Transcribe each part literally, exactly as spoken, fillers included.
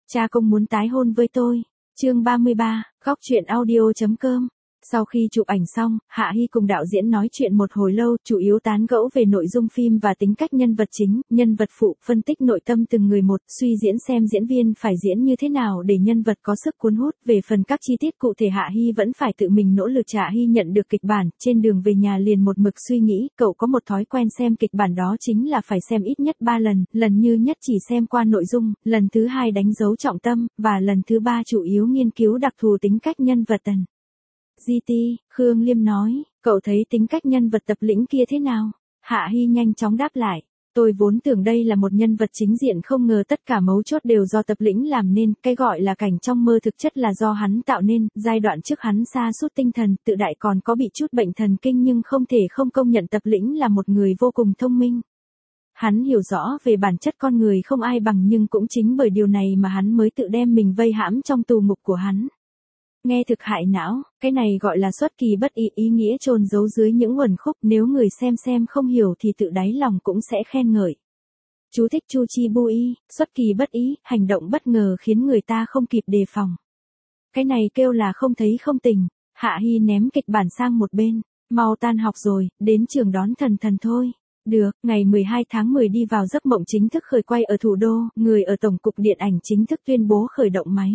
Cha công muốn tái hôn với tôi. Chương ba mươi ba, góc truyện audio chấm com. Sau khi chụp ảnh xong, Hạ Hi cùng đạo diễn nói chuyện một hồi lâu, chủ yếu tán gẫu về nội dung phim và tính cách nhân vật chính, nhân vật phụ, phân tích nội tâm từng người một, suy diễn xem diễn viên phải diễn như thế nào để nhân vật có sức cuốn hút. Về phần các chi tiết cụ thể Hạ Hi vẫn phải tự mình nỗ lực. Hạ Hi nhận được kịch bản, trên đường về nhà liền một mực suy nghĩ, cậu có một thói quen xem kịch bản đó chính là phải xem ít nhất ba lần, lần như nhất chỉ xem qua nội dung, lần thứ hai đánh dấu trọng tâm, và lần thứ ba chủ yếu nghiên cứu đặc thù tính cách nhân vật Tần giê tê. Khương Liêm nói, cậu thấy tính cách nhân vật Tập Lĩnh kia thế nào? Hạ Hi nhanh chóng đáp lại, tôi vốn tưởng đây là một nhân vật chính diện, không ngờ tất cả mấu chốt đều do Tập Lĩnh làm nên, cái gọi là cảnh trong mơ thực chất là do hắn tạo nên. Giai đoạn trước hắn sa sút tinh thần, tự đại, còn có bị chút bệnh thần kinh, nhưng không thể không công nhận Tập Lĩnh là một người vô cùng thông minh. Hắn hiểu rõ về bản chất con người không ai bằng, nhưng cũng chính bởi điều này mà hắn mới tự đem mình vây hãm trong tù ngục của hắn. Nghe thực hại não, cái này gọi là xuất kỳ bất ý, ý nghĩa chôn giấu dưới những uẩn khúc, nếu người xem xem không hiểu thì tự đáy lòng cũng sẽ khen ngợi. Chú thích Chu Chi Bu Y, xuất kỳ bất ý, hành động bất ngờ khiến người ta không kịp đề phòng. Cái này kêu là không thấy không tình. Hạ Hi ném kịch bản sang một bên, mau tan học rồi, đến trường đón Thần Thần thôi. Được, ngày mười hai tháng mười đi vào giấc mộng chính thức khởi quay ở thủ đô, người ở Tổng cục Điện ảnh chính thức tuyên bố khởi động máy.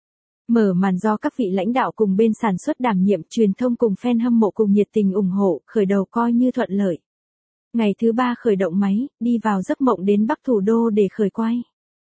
Mở màn do các vị lãnh đạo cùng bên sản xuất đảm nhiệm, truyền thông cùng fan hâm mộ cùng nhiệt tình ủng hộ, khởi đầu coi như thuận lợi. Ngày thứ ba khởi động máy, đi vào giấc mộng đến Bắc thủ đô để khởi quay.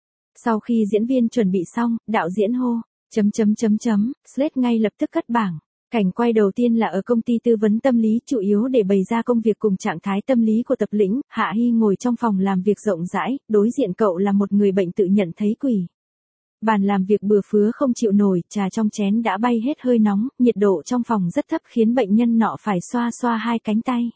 Sau khi diễn viên chuẩn bị xong, đạo diễn hô, chấm chấm chấm chấm, slate ngay lập tức cất bảng. Cảnh quay đầu tiên là ở công ty tư vấn tâm lý, chủ yếu để bày ra công việc cùng trạng thái tâm lý của Tập Lĩnh. Hạ Hi ngồi trong phòng làm việc rộng rãi, đối diện cậu là một người bệnh tự nhận thấy quỷ. Bàn làm việc bừa phứa không chịu nổi, trà trong chén đã bay hết hơi nóng, nhiệt độ trong phòng rất thấp khiến bệnh nhân nọ phải xoa xoa hai cánh tay.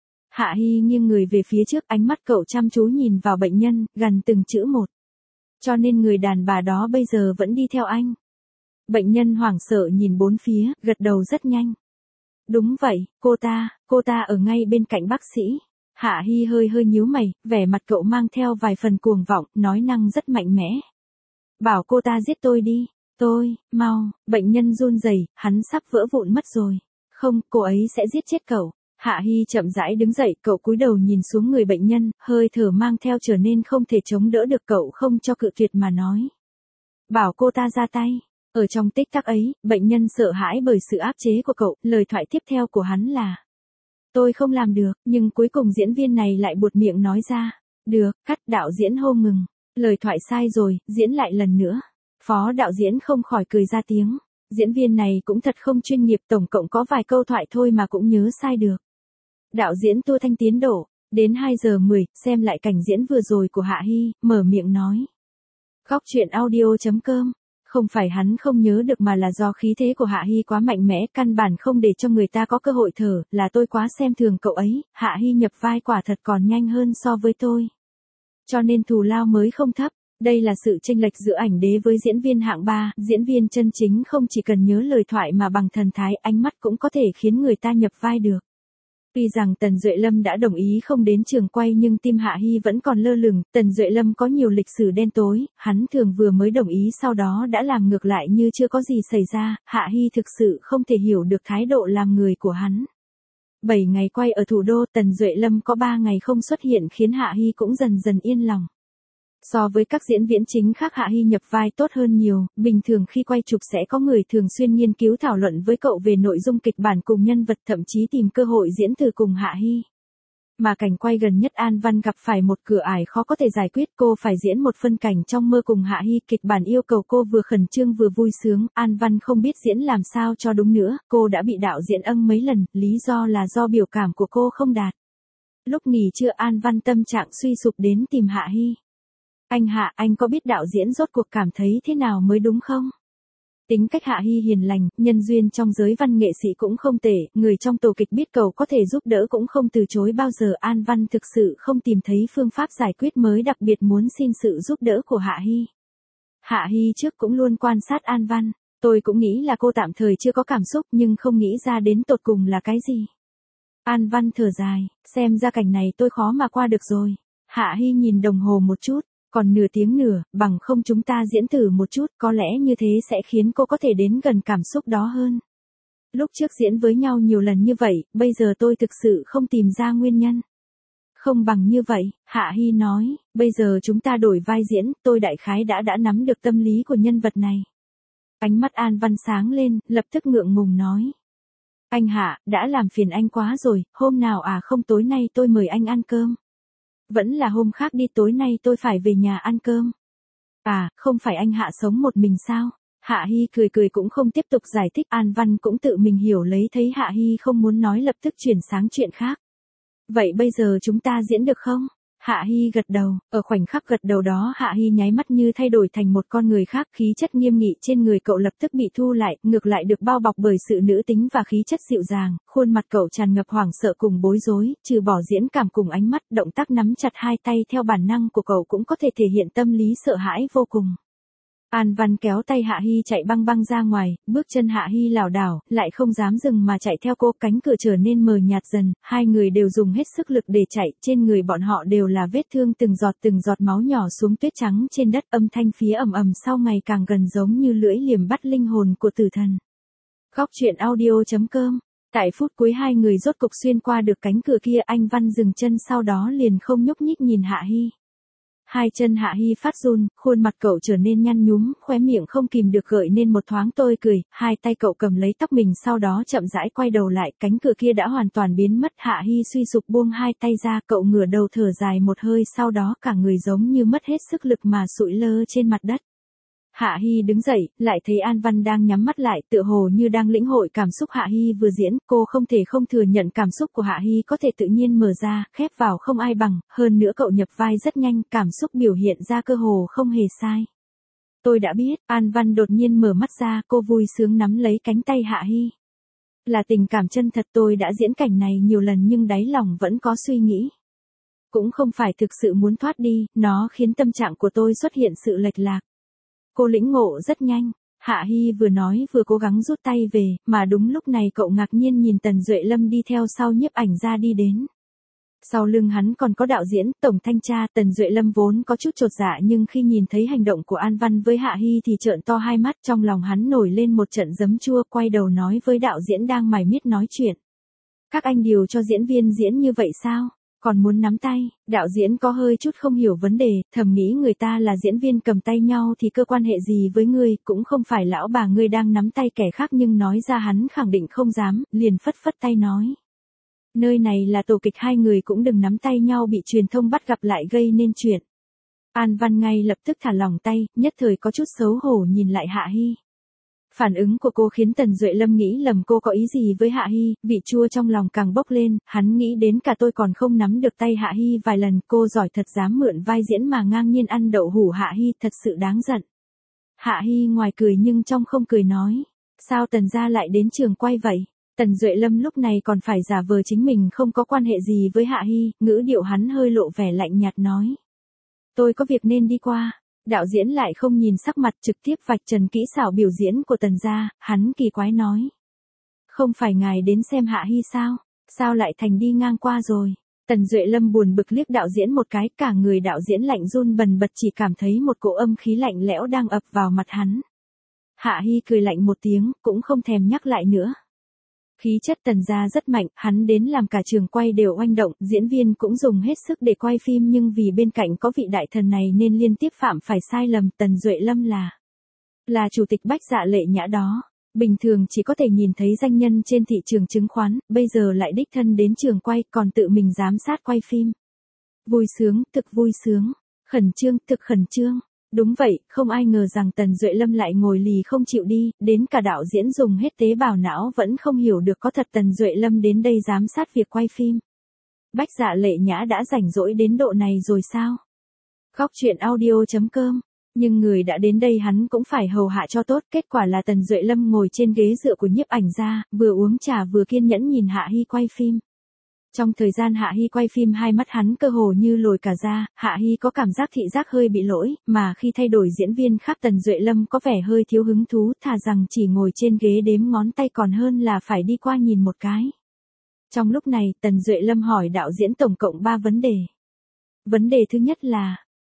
Hạ Hi nghiêng người về phía trước, ánh mắt cậu chăm chú nhìn vào bệnh nhân, gần từng chữ một. Cho nên người đàn bà đó bây giờ vẫn đi theo anh. Bệnh nhân hoảng sợ nhìn bốn phía, gật đầu rất nhanh. Đúng vậy, cô ta, cô ta ở ngay bên cạnh bác sĩ. Hạ Hi hơi hơi nhíu mày, vẻ mặt cậu mang theo vài phần cuồng vọng, nói năng rất mạnh mẽ. Bảo cô ta giết tôi đi, tôi, mau, bệnh nhân run rẩy, hắn sắp vỡ vụn mất rồi. Không, cô ấy sẽ giết chết cậu. Hạ Hi chậm rãi đứng dậy, cậu cúi đầu nhìn xuống người bệnh nhân, hơi thở mang theo trở nên không thể chống đỡ được, cậu không cho cự tuyệt mà nói. Bảo cô ta ra tay. Ở trong tích tắc ấy, bệnh nhân sợ hãi bởi sự áp chế của cậu, lời thoại tiếp theo của hắn là: tôi không làm được, nhưng cuối cùng diễn viên này lại buột miệng nói ra. Được, cắt, đạo diễn hô ngừng. Lời thoại sai rồi, diễn lại lần nữa. Phó đạo diễn không khỏi cười ra tiếng. Diễn viên này cũng thật không chuyên nghiệp, tổng cộng có vài câu thoại thôi mà cũng nhớ sai được. Đạo diễn tua thanh tiến độ, đến hai giờ mười, xem lại cảnh diễn vừa rồi của Hạ Hi, mở miệng nói. Góc truyện audio chấm com. Không phải hắn không nhớ được mà là do khí thế của Hạ Hi quá mạnh mẽ, căn bản không để cho người ta có cơ hội thở, là tôi quá xem thường cậu ấy, Hạ Hi nhập vai quả thật còn nhanh hơn so với tôi. Cho nên thù lao mới không thấp. Đây là sự chênh lệch giữa ảnh đế với diễn viên hạng ba, diễn viên chân chính không chỉ cần nhớ lời thoại mà bằng thần thái, ánh mắt cũng có thể khiến người ta nhập vai được. Tuy rằng Tần Duệ Lâm đã đồng ý không đến trường quay nhưng tim Hạ Hi vẫn còn lơ lửng. Tần Duệ Lâm có nhiều lịch sử đen tối, hắn thường vừa mới đồng ý sau đó đã làm ngược lại như chưa có gì xảy ra. Hạ Hi thực sự không thể hiểu được thái độ làm người của hắn. bảy ngày quay ở thủ đô, Tần Duệ Lâm có ba ngày không xuất hiện khiến Hạ Hi cũng dần dần yên lòng. So với các diễn viên chính khác, Hạ Hi nhập vai tốt hơn nhiều, bình thường khi quay chụp sẽ có người thường xuyên nghiên cứu thảo luận với cậu về nội dung kịch bản cùng nhân vật, thậm chí tìm cơ hội diễn thử cùng Hạ Hi. Mà cảnh quay gần nhất An Văn gặp phải một cửa ải khó có thể giải quyết, cô phải diễn một phân cảnh trong mơ cùng Hạ Hi, kịch bản yêu cầu cô vừa khẩn trương vừa vui sướng, An Văn không biết diễn làm sao cho đúng nữa, cô đã bị đạo diễn âng mấy lần, lý do là do biểu cảm của cô không đạt. Lúc nghỉ trưa An Văn tâm trạng suy sụp đến tìm Hạ Hi. Anh Hạ, anh có biết đạo diễn rốt cuộc cảm thấy thế nào mới đúng không? Tính cách Hạ Hi hiền lành, nhân duyên trong giới văn nghệ sĩ cũng không tệ, người trong tổ kịch biết cậu có thể giúp đỡ cũng không từ chối bao giờ. An Văn thực sự không tìm thấy phương pháp giải quyết mới, đặc biệt muốn xin sự giúp đỡ của Hạ Hi. Hạ Hi trước cũng luôn quan sát An Văn, tôi cũng nghĩ là cô tạm thời chưa có cảm xúc nhưng không nghĩ ra đến tột cùng là cái gì. An Văn thở dài, xem ra cảnh này tôi khó mà qua được rồi. Hạ Hi nhìn đồng hồ một chút. Còn nửa tiếng nữa, bằng không chúng ta diễn thử một chút, có lẽ như thế sẽ khiến cô có thể đến gần cảm xúc đó hơn. Lúc trước diễn với nhau nhiều lần như vậy, bây giờ tôi thực sự không tìm ra nguyên nhân. Không bằng như vậy, Hạ Hi nói, bây giờ chúng ta đổi vai diễn, tôi đại khái đã đã nắm được tâm lý của nhân vật này. Ánh mắt An Văn sáng lên, lập tức ngượng ngùng nói. Anh Hạ, đã làm phiền anh quá rồi, hôm nào à không tối nay tôi mời anh ăn cơm. Vẫn là hôm khác đi, tối nay tôi phải về nhà ăn cơm. À, không phải anh Hạ sống một mình sao? Hạ Hi cười cười cũng không tiếp tục giải thích, An Văn cũng tự mình hiểu lấy thấy Hạ Hi không muốn nói lập tức chuyển sang chuyện khác. Vậy bây giờ chúng ta diễn được không? Hạ Hi gật đầu, ở khoảnh khắc gật đầu đó Hạ Hi nháy mắt như thay đổi thành một con người khác, khí chất nghiêm nghị trên người cậu lập tức bị thu lại, ngược lại được bao bọc bởi sự nữ tính và khí chất dịu dàng, khuôn mặt cậu tràn ngập hoảng sợ cùng bối rối, trừ bỏ diễn cảm cùng ánh mắt, động tác nắm chặt hai tay theo bản năng của cậu cũng có thể thể hiện tâm lý sợ hãi vô cùng. An Văn kéo tay Hạ Hi chạy băng băng ra ngoài, bước chân Hạ Hi lảo đảo, lại không dám dừng mà chạy theo cô, cánh cửa trở nên mờ nhạt dần, hai người đều dùng hết sức lực để chạy, trên người bọn họ đều là vết thương, từng giọt từng giọt máu nhỏ xuống tuyết trắng trên đất, âm thanh phía ầm ầm sau ngày càng gần giống như lưỡi liềm bắt linh hồn của tử thần. Góc truyện audio chấm com. Tại phút cuối hai người rốt cục xuyên qua được cánh cửa kia, anh Văn dừng chân sau đó liền không nhúc nhích nhìn Hạ Hi. Hai chân Hạ Hi phát run, khuôn mặt cậu trở nên nhăn nhúm, khóe miệng không kìm được gợi nên một thoáng tươi cười, hai tay cậu cầm lấy tóc mình sau đó chậm rãi quay đầu lại, cánh cửa kia đã hoàn toàn biến mất. Hạ Hi suy sụp buông hai tay ra, cậu ngửa đầu thở dài một hơi, sau đó cả người giống như mất hết sức lực mà sụi lơ trên mặt đất. Hạ Hi đứng dậy, lại thấy An Văn đang nhắm mắt lại, tựa hồ như đang lĩnh hội cảm xúc Hạ Hi vừa diễn, cô không thể không thừa nhận cảm xúc của Hạ Hi có thể tự nhiên mở ra, khép vào không ai bằng, hơn nữa cậu nhập vai rất nhanh, cảm xúc biểu hiện ra cơ hồ không hề sai. Tôi đã biết, An Văn đột nhiên mở mắt ra, cô vui sướng nắm lấy cánh tay Hạ Hi. Là tình cảm chân thật, tôi đã diễn cảnh này nhiều lần nhưng đáy lòng vẫn có suy nghĩ. Cũng không phải thực sự muốn thoát đi, nó khiến tâm trạng của tôi xuất hiện sự lệch lạc. Cô lĩnh ngộ rất nhanh, Hạ Hi vừa nói vừa cố gắng rút tay về, mà đúng lúc này cậu ngạc nhiên nhìn Tần Duệ Lâm đi theo sau nhiếp ảnh ra đi đến. Sau lưng hắn còn có đạo diễn, tổng thanh tra. Tần Duệ Lâm vốn có chút chột dạ nhưng khi nhìn thấy hành động của An Văn với Hạ Hi thì trợn to hai mắt, trong lòng hắn nổi lên một trận giấm chua, quay đầu nói với đạo diễn đang mải miết nói chuyện. Các anh điều cho diễn viên diễn như vậy sao? Còn muốn nắm tay? Đạo diễn có hơi chút không hiểu vấn đề, thầm nghĩ người ta là diễn viên cầm tay nhau thì cơ quan hệ gì với ngươi, cũng không phải lão bà ngươi đang nắm tay kẻ khác, nhưng nói ra hắn khẳng định không dám, liền phất phất tay nói. Nơi này là tổ kịch, hai người cũng đừng nắm tay nhau bị truyền thông bắt gặp lại gây nên chuyện. An Văn ngay lập tức thả lỏng tay, nhất thời có chút xấu hổ nhìn lại Hạ Hi. Phản ứng của cô khiến Tần Duệ Lâm nghĩ lầm cô có ý gì với Hạ Hi, vị chua trong lòng càng bốc lên, hắn nghĩ đến cả tôi còn không nắm được tay Hạ Hi vài lần, cô giỏi thật dám mượn vai diễn mà ngang nhiên ăn đậu hủ Hạ Hi, thật sự đáng giận. Hạ Hi ngoài cười nhưng trong không cười nói, sao Tần gia lại đến trường quay vậy? Tần Duệ Lâm lúc này còn phải giả vờ chính mình không có quan hệ gì với Hạ Hi, ngữ điệu hắn hơi lộ vẻ lạnh nhạt nói. Tôi có việc nên đi qua. Đạo diễn lại không nhìn sắc mặt, trực tiếp vạch trần kỹ xảo biểu diễn của Tần gia, hắn kỳ quái nói. Không phải ngài đến xem Hạ Hi sao? Sao lại thành đi ngang qua rồi? Tần Duệ Lâm buồn bực liếc đạo diễn một cái, cả người đạo diễn lạnh run bần bật, chỉ cảm thấy một cỗ âm khí lạnh lẽo đang ập vào mặt hắn. Hạ Hi cười lạnh một tiếng, cũng không thèm nhắc lại nữa. Khí chất Tần gia rất mạnh, hắn đến làm cả trường quay đều oanh động, diễn viên cũng dùng hết sức để quay phim nhưng vì bên cạnh có vị đại thần này nên liên tiếp phạm phải sai lầm. Tần Duệ Lâm là là chủ tịch Bách Dạ Lệ Nhã đó, bình thường chỉ có thể nhìn thấy danh nhân trên thị trường chứng khoán, bây giờ lại đích thân đến trường quay, còn tự mình giám sát quay phim. Vui sướng, thực vui sướng, khẩn trương, thực khẩn trương. Đúng vậy, không ai ngờ rằng Tần Duệ Lâm lại ngồi lì không chịu đi, đến cả đạo diễn dùng hết tế bào não vẫn không hiểu được có thật Tần Duệ Lâm đến đây giám sát việc quay phim. Bách Dạ Lệ Nhã đã rảnh rỗi đến độ này rồi sao? Góc truyện audio chấm com. Nhưng người đã đến đây hắn cũng phải hầu hạ cho tốt, kết quả là Tần Duệ Lâm ngồi trên ghế dựa của nhiếp ảnh gia, vừa uống trà vừa kiên nhẫn nhìn Hạ Hi quay phim. Trong thời gian Hạ Hi quay phim hai mắt hắn cơ hồ như lồi cả ra, Hạ Hi có cảm giác thị giác hơi bị lỗi, mà khi thay đổi diễn viên khác Tần Duệ Lâm có vẻ hơi thiếu hứng thú, thà rằng chỉ ngồi trên ghế đếm ngón tay còn hơn là phải đi qua nhìn một cái. Trong lúc này, Tần Duệ Lâm hỏi đạo diễn tổng cộng ba vấn đề. Vấn đề thứ nhất là,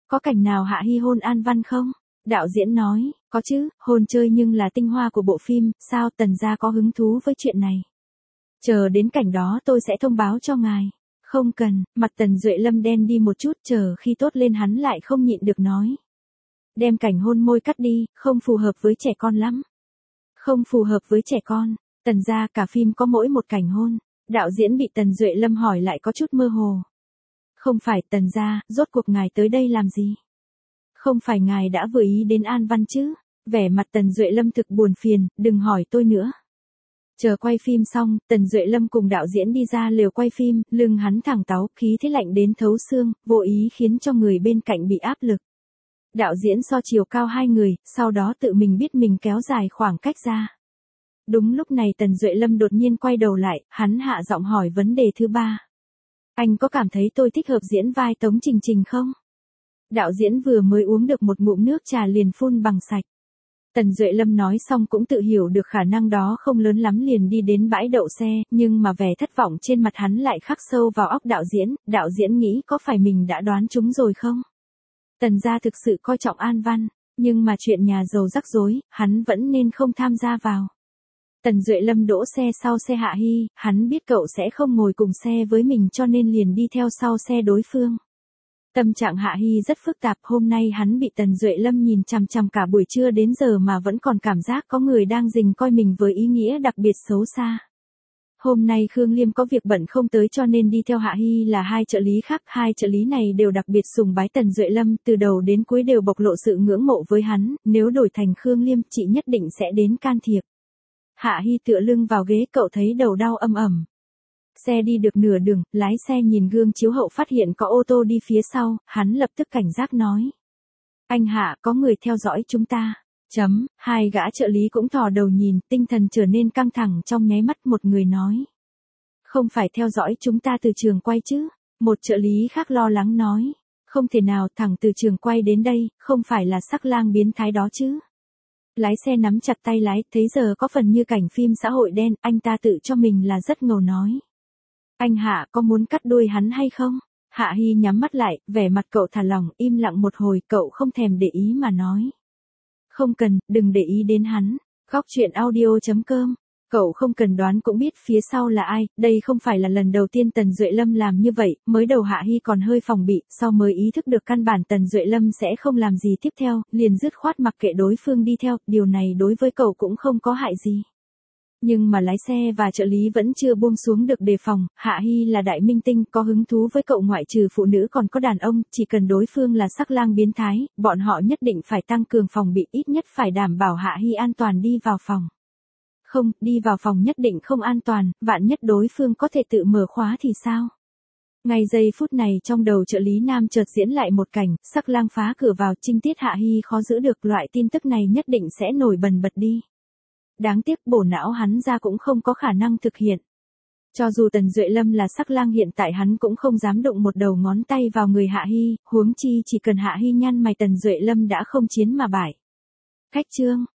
Có cảnh nào Hạ Hi hôn An Văn không? Đạo diễn nói, có chứ, hôn chơi nhưng là tinh hoa của bộ phim, sao Tần gia có hứng thú với chuyện này? Chờ đến cảnh đó tôi sẽ thông báo cho ngài. Không cần, mặt Tần Duệ Lâm đen đi một chút, chờ khi tốt lên hắn lại không nhịn được nói. Đem cảnh hôn môi cắt đi, không phù hợp với trẻ con lắm. Không phù hợp với trẻ con, Tần gia cả phim có mỗi một cảnh hôn. Đạo diễn bị Tần Duệ Lâm hỏi lại có chút mơ hồ. Không phải Tần gia, rốt cuộc ngài tới đây làm gì? Không phải ngài đã vừa ý đến An Văn chứ? Vẻ mặt Tần Duệ Lâm thực buồn phiền, đừng hỏi tôi nữa. Chờ quay phim xong, Tần Duệ Lâm cùng đạo diễn đi ra lều quay phim, lưng hắn thẳng táo, khí thế lạnh đến thấu xương, vô ý khiến cho người bên cạnh bị áp lực. Đạo diễn so chiều cao hai người, sau đó tự mình biết mình kéo dài khoảng cách ra. Đúng lúc này Tần Duệ Lâm đột nhiên quay đầu lại, hắn hạ giọng hỏi vấn đề thứ ba. Anh có cảm thấy tôi thích hợp diễn vai Tống Trình Trình không? Đạo diễn vừa mới uống được một ngụm nước trà liền phun bằng sạch. Tần Duệ Lâm nói xong cũng tự hiểu được khả năng đó không lớn lắm liền đi đến bãi đậu xe, nhưng mà vẻ thất vọng trên mặt hắn lại khắc sâu vào óc đạo diễn, đạo diễn nghĩ có phải mình đã đoán trúng rồi không? Tần gia thực sự coi trọng An Văn, nhưng mà chuyện nhà giàu rắc rối, hắn vẫn nên không tham gia vào. Tần Duệ Lâm đỗ xe sau xe Hạ Hi, hắn biết cậu sẽ không ngồi cùng xe với mình cho nên liền đi theo sau xe đối phương. Tâm trạng Hạ Hi rất phức tạp, hôm nay hắn bị Tần Duệ Lâm nhìn chằm chằm cả buổi trưa đến giờ mà vẫn còn cảm giác có người đang rình coi mình với ý nghĩa đặc biệt xấu xa. Hôm nay Khương Liêm có việc bận không tới cho nên đi theo Hạ Hi là hai trợ lý khác, hai trợ lý này đều đặc biệt sùng bái Tần Duệ Lâm, từ đầu đến cuối đều bộc lộ sự ngưỡng mộ với hắn, nếu đổi thành Khương Liêm, chị nhất định sẽ đến can thiệp. Hạ Hi tựa lưng vào ghế, cậu thấy đầu đau âm ầm. Xe đi được nửa đường, lái xe nhìn gương chiếu hậu phát hiện có ô tô đi phía sau, hắn lập tức cảnh giác nói. Anh Hạ, có người theo dõi chúng ta. Chấm, hai gã trợ lý cũng thò đầu nhìn, tinh thần trở nên căng thẳng trong nháy mắt, một người nói. Không phải theo dõi chúng ta từ trường quay chứ? Một trợ lý khác lo lắng nói. Không thể nào, thẳng từ trường quay đến đây, không phải là sắc lang biến thái đó chứ? Lái xe nắm chặt tay lái, thấy giờ có phần như cảnh phim xã hội đen, anh ta tự cho mình là rất ngầu nói. Anh Hạ, có muốn cắt đuôi hắn hay không? Hạ Hi nhắm mắt lại, vẻ mặt cậu thả lỏng, im lặng một hồi, cậu không thèm để ý mà nói. Không cần, đừng để ý đến hắn. Góc truyện audio chấm com. Cậu không cần đoán cũng biết phía sau là ai, đây không phải là lần đầu tiên Tần Duệ Lâm làm như vậy, mới đầu Hạ Hi còn hơi phòng bị, sau mới ý thức được căn bản Tần Duệ Lâm sẽ không làm gì tiếp theo, liền dứt khoát mặc kệ đối phương đi theo, điều này đối với cậu cũng không có hại gì. Nhưng mà lái xe và trợ lý vẫn chưa buông xuống được đề phòng, Hạ Hi là đại minh tinh, có hứng thú với cậu ngoại trừ phụ nữ còn có đàn ông, chỉ cần đối phương là sắc lang biến thái, bọn họ nhất định phải tăng cường phòng bị, ít nhất phải đảm bảo Hạ Hi an toàn đi vào phòng. Không, đi vào phòng nhất định không an toàn, vạn nhất đối phương có thể tự mở khóa thì sao? Ngay giây phút này trong đầu trợ lý nam chợt diễn lại một cảnh, sắc lang phá cửa vào, trinh tiết Hạ Hi khó giữ được, loại tin tức này nhất định sẽ nổi bần bật đi. Đáng tiếc bổ não hắn ra cũng không có khả năng thực hiện. Cho dù Tần Duệ Lâm là sắc lang hiện tại hắn cũng không dám động một đầu ngón tay vào người Hạ Hi, huống chi chỉ cần Hạ Hi nhăn mày Tần Duệ Lâm đã không chiến mà bại. Khách trương.